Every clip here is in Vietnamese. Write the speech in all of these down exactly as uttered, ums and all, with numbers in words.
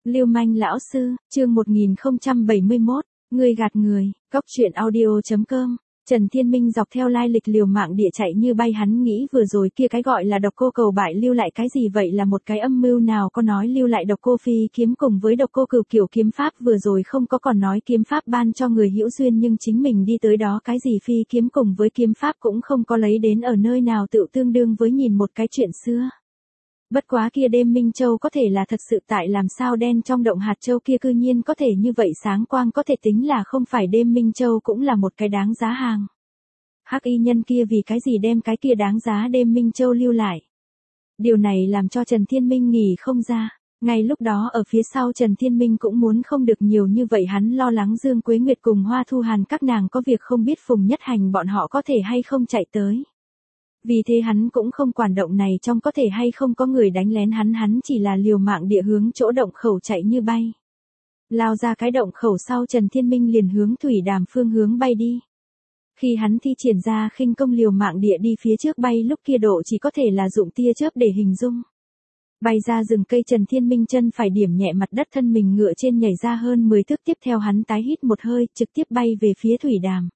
Lưu manh lão sư, chương một nghìn không trăm bảy mươi mốt, người gạt người, Cóc truyện audio chấm com. Trần Thiên Minh dọc theo lai lịch liều mạng địa chạy như bay, hắn nghĩ vừa rồi kia cái gọi là độc cô cầu bại lưu lại cái gì vậy, là một cái âm mưu nào có nói lưu lại độc cô phi kiếm cùng với độc cô cửu kiểu kiếm pháp, vừa rồi không có còn nói kiếm pháp ban cho người hữu duyên, nhưng chính mình đi tới đó cái gì phi kiếm cùng với kiếm pháp cũng không có lấy đến ở nơi nào, tự tương đương với nhìn một cái chuyện xưa. Bất quá kia đêm Minh Châu có thể là thật sự, tại làm sao đen trong động hạt châu kia cư nhiên có thể như vậy sáng quang, có thể tính là không phải đêm Minh Châu cũng là một cái đáng giá hàng. Hắc y nhân kia vì cái gì đem cái kia đáng giá đêm Minh Châu lưu lại? Điều này làm cho Trần Thiên Minh nghỉ không ra. Ngay lúc đó ở phía sau Trần Thiên Minh cũng muốn không được nhiều như vậy, hắn lo lắng Dương Quế Nguyệt cùng Hoa Thu Hàn các nàng có việc không biết Phùng Nhất Hành bọn họ có thể hay không chạy tới. Vì thế hắn cũng không quản động này trong có thể hay không có người đánh lén hắn, hắn chỉ là liều mạng địa hướng chỗ động khẩu chạy như bay. Lao ra cái động khẩu sau, Trần Thiên Minh liền hướng thủy đàm phương hướng bay đi. Khi hắn thi triển ra khinh công liều mạng địa đi phía trước bay, lúc kia độ chỉ có thể là dụng tia chớp để hình dung. Bay ra rừng cây, Trần Thiên Minh chân phải điểm nhẹ mặt đất, thân mình ngựa trên nhảy ra hơn mười thước, tiếp theo hắn tái hít một hơi, trực tiếp bay về phía thủy đàm.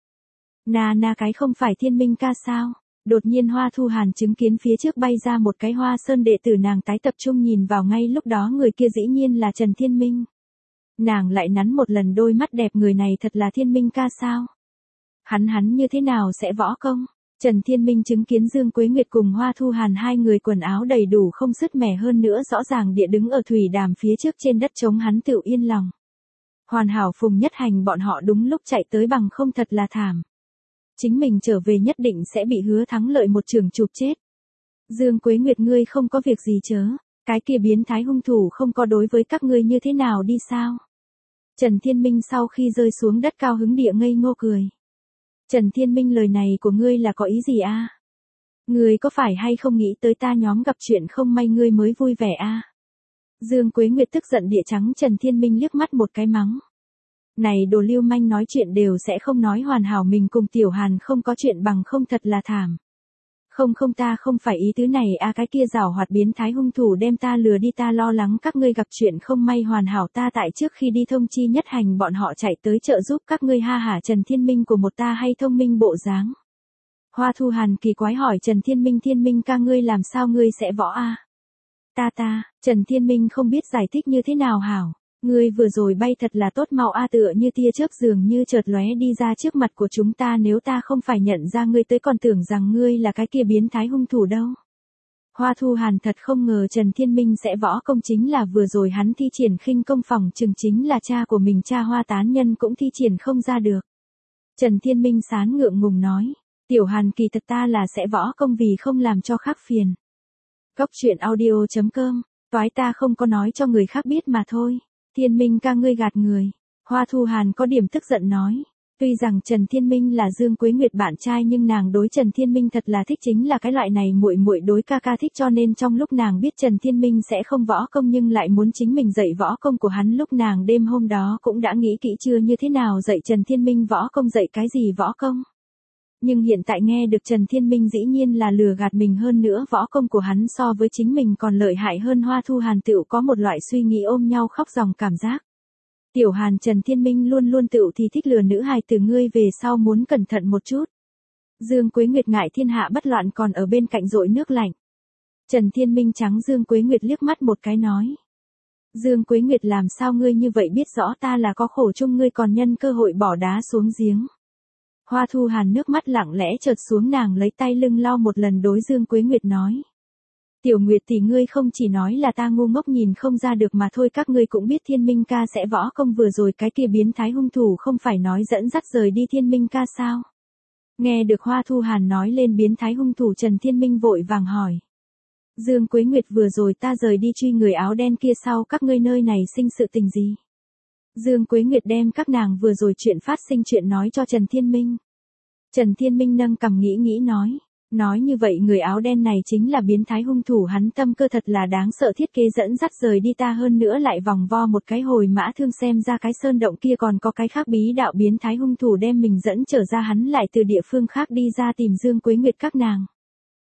Na na, cái không phải Thiên Minh ca sao? Đột nhiên Hoa Thu Hàn chứng kiến phía trước bay ra một cái Hoa Sơn đệ tử, nàng tái tập trung nhìn vào, ngay lúc đó người kia dĩ nhiên là Trần Thiên Minh. Nàng lại nắn một lần đôi mắt đẹp, người này thật là Thiên Minh ca sao? Hắn hắn như thế nào sẽ võ công? Trần Thiên Minh chứng kiến Dương Quế Nguyệt cùng Hoa Thu Hàn hai người quần áo đầy đủ không sứt mẻ, hơn nữa rõ ràng địa đứng ở thủy đàm phía trước trên đất trống, hắn tự yên lòng. Hoàn hảo Phùng Nhất Hành bọn họ đúng lúc chạy tới, bằng không thật là thảm. Chính mình trở về nhất định sẽ bị Hứa Thắng Lợi một chưởng chụp chết. Dương Quế Nguyệt, ngươi không có việc gì chớ? Cái kia biến thái hung thủ không có đối với các ngươi như thế nào đi sao? Trần Thiên Minh sau khi rơi xuống đất cao hứng địa ngây ngô cười. Trần Thiên Minh, lời này của ngươi là có ý gì a? À? Ngươi có phải hay không nghĩ tới ta nhóm gặp chuyện không may ngươi mới vui vẻ a? À? Dương Quế Nguyệt tức giận địa trắng Trần Thiên Minh liếc mắt một cái mắng. Này đồ lưu manh, nói chuyện đều sẽ không nói hoàn hảo, mình cùng Tiểu Hàn không có chuyện bằng không thật là thảm. Không không, ta không phải ý tứ này a, à, cái kia giảo hoạt biến thái hung thủ đem ta lừa đi, ta lo lắng các ngươi gặp chuyện không may hoàn hảo, ta tại trước khi đi thông chi Nhất Hành bọn họ chạy tới trợ giúp các ngươi, ha hả. Trần Thiên Minh của một ta hay thông minh bộ dáng. Hoa Thu Hàn kỳ quái hỏi Trần Thiên Minh, Thiên Minh ca ngươi làm sao ngươi sẽ võ a? À? Ta ta, Trần Thiên Minh không biết giải thích như thế nào hảo. Ngươi vừa rồi bay thật là tốt, mau a, tựa như tia chớp dường như chợt lóe đi ra trước mặt của chúng ta, nếu ta không phải nhận ra ngươi tới còn tưởng rằng ngươi là cái kia biến thái hung thủ đâu. Hoa Thu Hàn thật không ngờ Trần Thiên Minh sẽ võ công, chính là vừa rồi hắn thi triển khinh công phòng chừng chính là cha của mình, cha Hoa tán nhân cũng thi triển không ra được. Trần Thiên Minh sán ngượng ngùng nói, Tiểu Hàn kỳ thật ta là sẽ võ công, vì không làm cho khác phiền. Cóc truyện audio chấm com, toái ta không có nói cho người khác biết mà thôi. Thiên Minh ca ngươi gạt người. Hoa Thu Hàn có điểm tức giận nói. Tuy rằng Trần Thiên Minh là Dương Quế Nguyệt bạn trai, nhưng nàng đối Trần Thiên Minh thật là thích, chính là cái loại này muội muội đối ca ca thích, cho nên trong lúc nàng biết Trần Thiên Minh sẽ không võ công nhưng lại muốn chính mình dạy võ công của hắn, lúc nàng đêm hôm đó cũng đã nghĩ kỹ chưa như thế nào dạy Trần Thiên Minh võ công, dạy cái gì võ công. Nhưng hiện tại nghe được Trần Thiên Minh dĩ nhiên là lừa gạt mình, hơn nữa võ công của hắn so với chính mình còn lợi hại hơn, Hoa Thu Hàn tựu có một loại suy nghĩ ôm nhau khóc ròng cảm giác. Tiểu Hàn, Trần Thiên Minh luôn luôn tựu thì thích lừa nữ hài từ, ngươi về sau muốn cẩn thận một chút. Dương Quế Nguyệt ngại thiên hạ bất loạn còn ở bên cạnh dội nước lạnh. Trần Thiên Minh trắng Dương Quế Nguyệt liếc mắt một cái nói. Dương Quế Nguyệt, làm sao ngươi như vậy, biết rõ ta là có khổ chung ngươi còn nhân cơ hội bỏ đá xuống giếng. Hoa Thu Hàn nước mắt lặng lẽ chợt xuống, nàng lấy tay lưng lau một lần đối Dương Quế Nguyệt nói. Tiểu Nguyệt tỷ, ngươi không chỉ nói là ta ngu ngốc nhìn không ra được mà thôi, các ngươi cũng biết Thiên Minh ca sẽ võ công, vừa rồi cái kia biến thái hung thủ không phải nói dẫn dắt rời đi Thiên Minh ca sao? Nghe được Hoa Thu Hàn nói lên biến thái hung thủ, Trần Thiên Minh vội vàng hỏi. Dương Quế Nguyệt, vừa rồi ta rời đi truy người áo đen kia sau, các ngươi nơi này sinh sự tình gì? Dương Quế Nguyệt đem các nàng vừa rồi chuyện phát sinh chuyện nói cho Trần Thiên Minh. Trần Thiên Minh nâng cằm nghĩ nghĩ nói. Nói như vậy người áo đen này chính là biến thái hung thủ, hắn tâm cơ thật là đáng sợ, thiết kế dẫn dắt rời đi ta, hơn nữa lại vòng vo một cái hồi mã thương, xem ra cái sơn động kia còn có cái khác bí đạo, biến thái hung thủ đem mình dẫn trở ra, hắn lại từ địa phương khác đi ra tìm Dương Quế Nguyệt các nàng.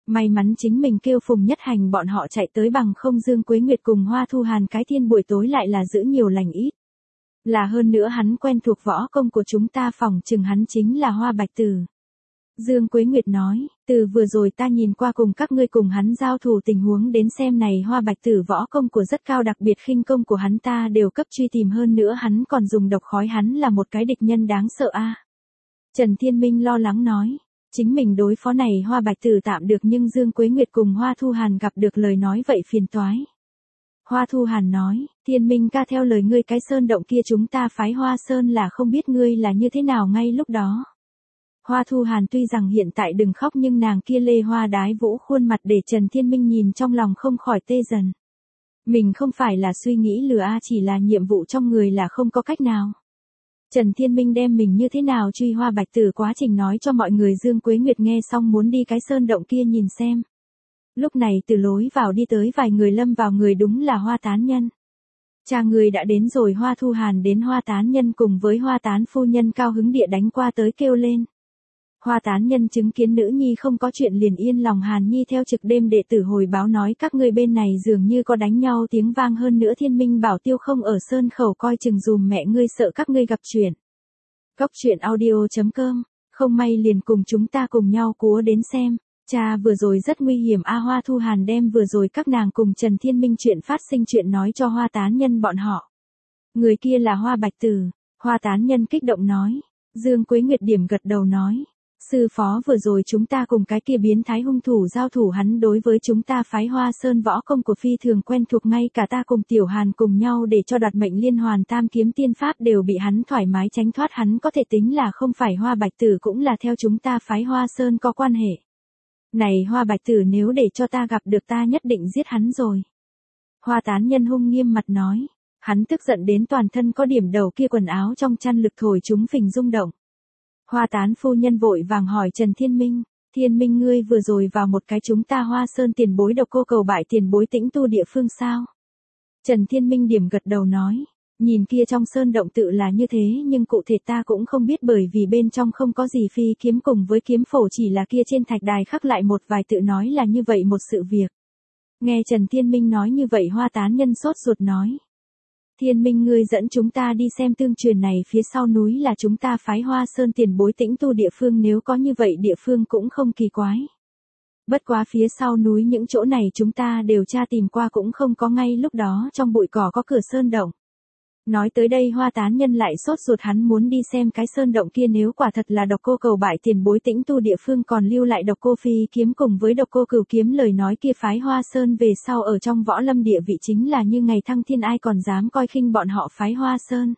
May mắn chính mình kêu Phùng Nhất Hành bọn họ chạy tới, bằng không Dương Quế Nguyệt cùng Hoa Thu Hàn cái thiên buổi tối lại là giữ nhiều lành ít. Là hơn nữa hắn quen thuộc võ công của chúng ta, phòng chừng hắn chính là Hoa Bạch Tử. Dương Quế Nguyệt nói, từ vừa rồi ta nhìn qua cùng các ngươi cùng hắn giao thủ tình huống đến xem, này Hoa Bạch Tử võ công của rất cao, đặc biệt khinh công của hắn ta đều cấp truy tìm, hơn nữa hắn còn dùng độc khói, hắn là một cái địch nhân đáng sợ a. Trần Thiên Minh lo lắng nói, chính mình đối phó này Hoa Bạch Tử tạm được, nhưng Dương Quế Nguyệt cùng Hoa Thu Hàn gặp được lời nói vậy phiền toái. Hoa Thu Hàn nói, Thiên Minh ca, theo lời ngươi cái sơn động kia chúng ta phái Hoa Sơn là không biết ngươi là như thế nào ngay lúc đó. Hoa Thu Hàn tuy rằng hiện tại đừng khóc, nhưng nàng kia lê hoa đái vũ khuôn mặt để Trần Thiên Minh nhìn trong lòng không khỏi tê dần. Mình không phải là suy nghĩ lừa a, chỉ là nhiệm vụ trong người là không có cách nào. Trần Thiên Minh đem mình như thế nào truy Hoa Bạch Tử quá trình nói cho mọi người. Dương Quế Nguyệt nghe xong muốn đi cái sơn động kia nhìn xem. Lúc này từ lối vào đi tới vài người, lâm vào người đúng là Hoa Tán Nhân. Cha người đã đến rồi. Hoa Thu Hàn đến, Hoa Tán Nhân cùng với Hoa Tán phu nhân cao hứng địa đánh qua tới kêu lên. Hoa Tán Nhân chứng kiến nữ nhi không có chuyện liền yên lòng. Hàn Nhi theo trực đêm đệ tử hồi báo nói các ngươi bên này dường như có đánh nhau tiếng vang, hơn nữa Thiên Minh bảo Tiêu không ở sơn khẩu, coi chừng dùm mẹ ngươi, sợ các ngươi gặp chuyện. Cốc truyện audio chấm com, không may liền cùng chúng ta cùng nhau cúa đến xem. Cha vừa rồi rất nguy hiểm a. Hoa Thu Hàn đem vừa rồi các nàng cùng Trần Thiên Minh chuyện phát sinh chuyện nói cho Hoa Tán Nhân bọn họ. Người kia là Hoa Bạch Tử. Hoa Tán Nhân kích động nói. Dương Quế Nguyệt điểm gật đầu nói. Sư phó, vừa rồi chúng ta cùng cái kia biến thái hung thủ giao thủ, hắn đối với chúng ta phái Hoa Sơn võ công của phi thường quen thuộc, ngay cả ta cùng Tiểu Hàn cùng nhau để cho đoạt mệnh liên hoàn tam kiếm tiên pháp đều bị hắn thoải mái tránh thoát, hắn có thể tính là không phải Hoa Bạch Tử cũng là theo chúng ta phái Hoa Sơn có quan hệ. Này Hoa Bạch Tử nếu để cho ta gặp được ta nhất định giết hắn rồi. Hoa Tán Nhân hung nghiêm mặt nói, hắn tức giận đến toàn thân có điểm đầu kia quần áo trong chăn lực thổi chúng phình rung động. Hoa Tán phu nhân vội vàng hỏi Trần Thiên Minh, Thiên Minh ngươi vừa rồi vào một cái chúng ta Hoa Sơn tiền bối độc cô cầu bại tiền bối tĩnh tu địa phương sao? Trần Thiên Minh điểm gật đầu nói, nhìn kia trong sơn động tự là như thế, nhưng cụ thể ta cũng không biết, bởi vì bên trong không có gì phi kiếm cùng với kiếm phổ, chỉ là kia trên thạch đài khắc lại một vài tự nói là như vậy một sự việc. Nghe Trần Thiên Minh nói như vậy, Hoa Tán Nhân sốt ruột nói. Thiên Minh ngươi dẫn chúng ta đi xem tương truyền này phía sau núi là chúng ta phái Hoa Sơn tiền bối tĩnh tu địa phương, nếu có như vậy địa phương cũng không kỳ quái. Bất quá phía sau núi những chỗ này chúng ta đều tra tìm qua cũng không có, ngay lúc đó trong bụi cỏ có cửa sơn động. Nói tới đây Hoa Tán Nhân lại sốt ruột, hắn muốn đi xem cái sơn động kia, nếu quả thật là độc cô cầu bại tiền bối tĩnh tu địa phương còn lưu lại độc cô phi kiếm cùng với độc cô cửu kiếm, lời nói kia phái Hoa Sơn về sau ở trong võ lâm địa vị chính là như ngày thăng thiên, ai còn dám coi khinh bọn họ phái Hoa Sơn.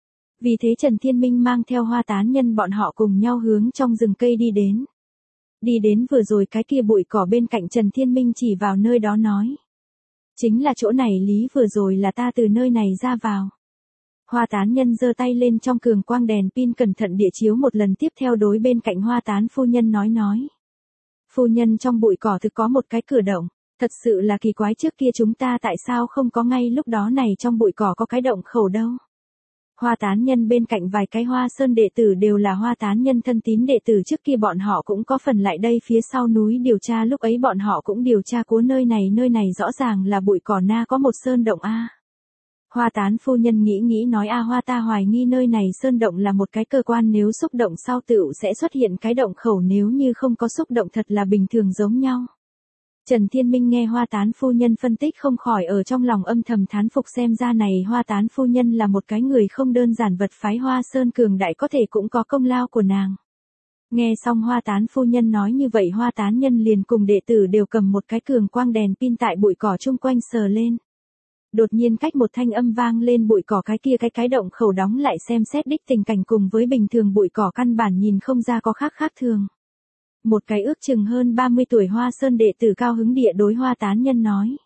Vì thế Trần Thiên Minh mang theo Hoa Tán Nhân bọn họ cùng nhau hướng trong rừng cây đi đến. Đi đến vừa rồi cái kia bụi cỏ bên cạnh, Trần Thiên Minh chỉ vào nơi đó nói. Chính là chỗ này, lý vừa rồi là ta từ nơi này ra vào. Hoa Tán Nhân giơ tay lên, trong cường quang đèn pin cẩn thận địa chiếu một lần, tiếp theo đối bên cạnh Hoa Tán phu nhân nói nói. Phu nhân, trong bụi cỏ thực có một cái cửa động, thật sự là kỳ quái, trước kia chúng ta tại sao không có ngay lúc đó này trong bụi cỏ có cái động khẩu đâu. Hoa Tán Nhân bên cạnh vài cái Hoa Sơn đệ tử đều là Hoa Tán Nhân thân tín đệ tử, trước kia bọn họ cũng có phần lại đây phía sau núi điều tra, lúc ấy bọn họ cũng điều tra của nơi này, nơi này rõ ràng là bụi cỏ na có một sơn động a. Hoa Tán phu nhân nghĩ nghĩ nói, a Hoa, ta hoài nghi nơi này sơn động là một cái cơ quan, nếu xúc động sau tựu sẽ xuất hiện cái động khẩu, nếu như không có xúc động thật là bình thường giống nhau. Trần Thiên Minh nghe Hoa Tán phu nhân phân tích không khỏi ở trong lòng âm thầm thán phục, xem ra này Hoa Tán phu nhân là một cái người không đơn giản, vật phái Hoa Sơn cường đại có thể cũng có công lao của nàng. Nghe xong Hoa Tán phu nhân nói như vậy, Hoa Tán Nhân liền cùng đệ tử đều cầm một cái cường quang đèn pin tại bụi cỏ chung quanh sờ lên. Đột nhiên cách một thanh âm vang lên, bụi cỏ cái kia cái cái động khẩu đóng lại, xem xét đích tình cảnh cùng với bình thường bụi cỏ căn bản nhìn không ra có khác khác thường. Một cái ước chừng hơn ba mươi tuổi Hoa Sơn đệ tử cao hứng địa đối Hoa Tán Nhân nói.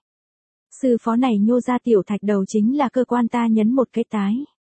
Sư phó, này nhô ra tiểu thạch đầu chính là cơ quan, ta nhấn một cái tái.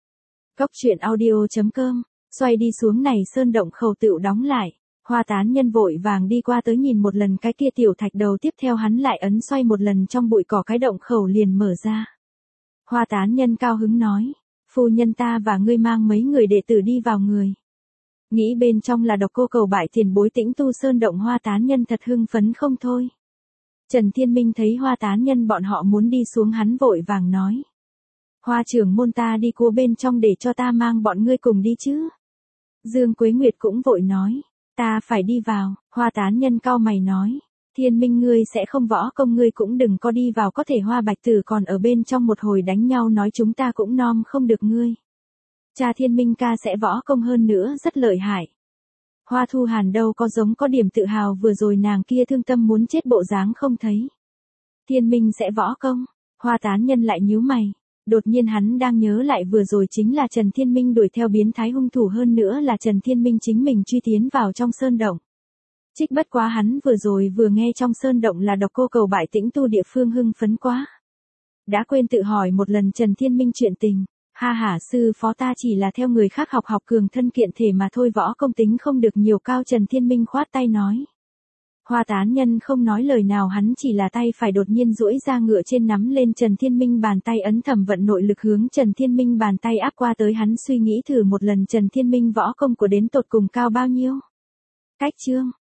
Cốc truyện audio chấm com, xoay đi xuống này sơn động khẩu tựu đóng lại. Hoa Tán Nhân vội vàng đi qua tới nhìn một lần cái kia tiểu thạch đầu, tiếp theo hắn lại ấn xoay một lần, trong bụi cỏ cái động khẩu liền mở ra. Hoa Tán Nhân cao hứng nói, phu nhân, ta và ngươi mang mấy người đệ tử đi vào người. Nghĩ bên trong là độc cô cầu bại tiền bối Tĩnh Tu Sơn động Hoa tán nhân thật hưng phấn không thôi. Trần Thiên Minh thấy Hoa tán nhân bọn họ muốn đi xuống hắn vội vàng nói. Hoa trưởng môn ta đi cua bên trong để cho ta mang bọn ngươi cùng đi chứ. Dương Quế Nguyệt cũng vội nói. Ta phải đi vào, Hoa tán nhân cau mày nói. Thiên Minh ngươi sẽ không võ công ngươi cũng đừng có đi vào, có thể Hoa Bạch Tử còn ở bên trong một hồi đánh nhau nói chúng ta cũng nom không được ngươi. Cha Thiên Minh ca sẽ võ công hơn nữa rất lợi hại. Hoa Thu Hàn đâu có giống có điểm tự hào vừa rồi nàng kia thương tâm muốn chết bộ dáng không thấy. Thiên Minh sẽ võ công, Hoa tán nhân lại nhíu mày. Đột nhiên hắn đang nhớ lại vừa rồi chính là Trần Thiên Minh đuổi theo biến thái hung thủ hơn nữa là Trần Thiên Minh chính mình truy tiến vào trong sơn động. Trích bất quá hắn vừa rồi vừa nghe trong sơn động là độc cô cầu bại Tĩnh Tu địa phương hưng phấn quá. Đã quên tự hỏi một lần Trần Thiên Minh chuyện tình. Ha hả sư phó ta chỉ là theo người khác học học cường thân kiện thể mà thôi, võ công tính không được nhiều cao. Trần Thiên Minh khoát tay nói. Hoa tán nhân không nói lời nào, hắn chỉ là tay phải đột nhiên duỗi ra ngựa trên nắm lên Trần Thiên Minh bàn tay, ấn thầm vận nội lực hướng Trần Thiên Minh bàn tay áp qua tới. Hắn suy nghĩ thử một lần Trần Thiên Minh võ công của đến tột cùng cao bao nhiêu. Cách chương